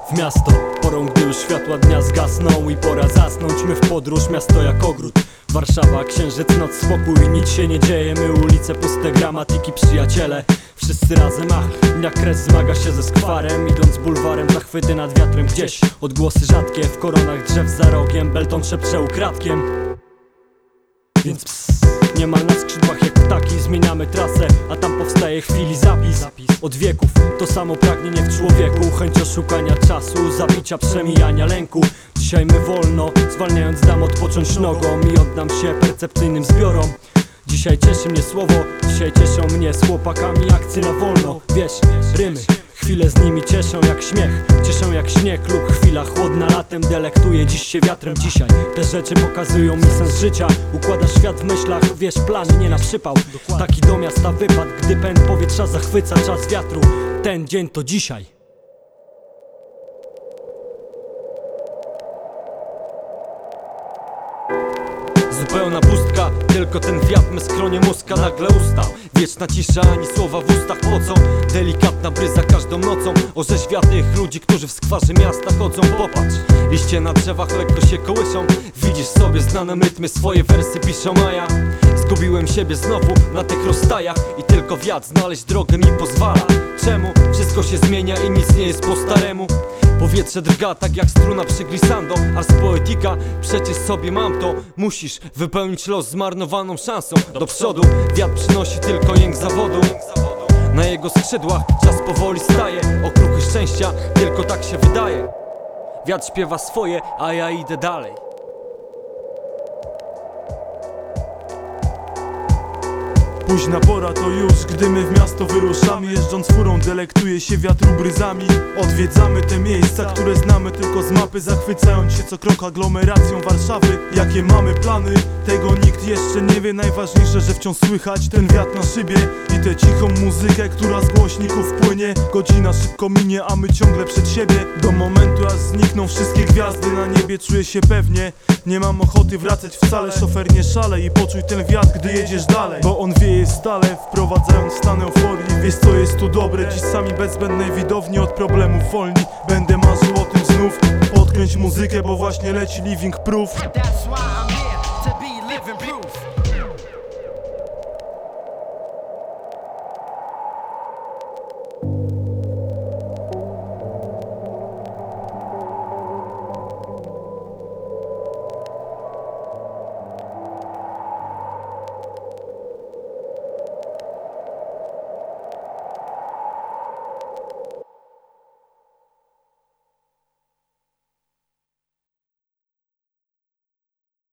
w miasto. Porą, gdy już światła dnia zgasną i pora zasnąć. My w podróż, miasto jak ogród. Warszawa, księżyc, noc, spokój, nic się nie dzieje. My ulice puste, gramatyki, przyjaciele. Wszyscy razem, jak kres zmaga się ze skwarem. Idąc bulwarem, zachwyty nad wiatrem gdzieś. Odgłosy rzadkie, w koronach drzew za rogiem. Belton szepcze ukradkiem. Więc niemal na skrzydłach jak ptaki zmieniamy trasę, a tam powstaje w chwili zapis. Od wieków to samo pragnienie w człowieku, chęć oszukania czasu, zabicia, przemijania lęku. Dzisiaj my wolno, zwalniając dam odpocząć nogą i oddam się percepcyjnym zbiorom. Dzisiaj cieszy mnie słowo, dzisiaj cieszą mnie z chłopakami akcje na wolno. Wiesz, rymy, chwile z nimi cieszą jak śmiech, cieszą jak śnieg lub chwila chłodna latem. Delektuję dziś się wiatrem, dzisiaj te rzeczy pokazują mi sens życia. Układa świat w myślach, wiesz, plan nie na przypał. Taki do miasta wypad, gdy pęd powietrza zachwyca czas wiatru. Ten dzień to dzisiaj. Zupełna pustka, tylko ten wiatr me skronie mózga nagle ustał. Wieczna cisza, ani słowa w ustach pocą. Delikatna bryza każdą nocą orzeźwia tych ludzi, którzy w skwarze miasta chodzą. Popatrz, liście na drzewach lekko się kołyszą. Widzisz sobie znane rytmy, swoje wersy piszą, a ja zgubiłem siebie znowu na tych rozstajach. I tylko wiatr znaleźć drogę mi pozwala. Czemu? Wszystko się zmienia i nic nie jest po staremu. Powietrze drga tak jak struna przy glissando. Ars poetica, przecież sobie mam to. Musisz wypełnić los zmarnowaną szansą. Do przodu wiatr przynosi tylko jęk zawodu. Na jego skrzydłach czas powoli staje. Okruchy szczęścia, tylko tak się wydaje. Wiatr śpiewa swoje, a ja idę dalej. Późna pora to już, gdy my w miasto wyruszamy. Jeżdżąc furą delektuje się wiatru bryzami. Odwiedzamy te miejsca, które znamy tylko z mapy, zachwycając się co krok aglomeracją Warszawy. Jakie mamy plany, tego nikt jeszcze nie wie. Najważniejsze, że wciąż słychać ten wiatr na szybie i tę cichą muzykę, która z głośników płynie. Godzina szybko minie, a my ciągle przed siebie. Do momentu aż znikną wszystkie gwiazdy na niebie, czuję się pewnie. Nie mam ochoty wracać wcale, szofer nie szale i poczuj ten wiatr, gdy jedziesz dalej. Bo on wieje stale, wprowadzając stan euforii. Wiesz co jest tu dobre, dziś sami bez zbędnej widowni od problemów wolni. Będę marzył o tym znów, podkręć muzykę, bo właśnie leci Living Proof.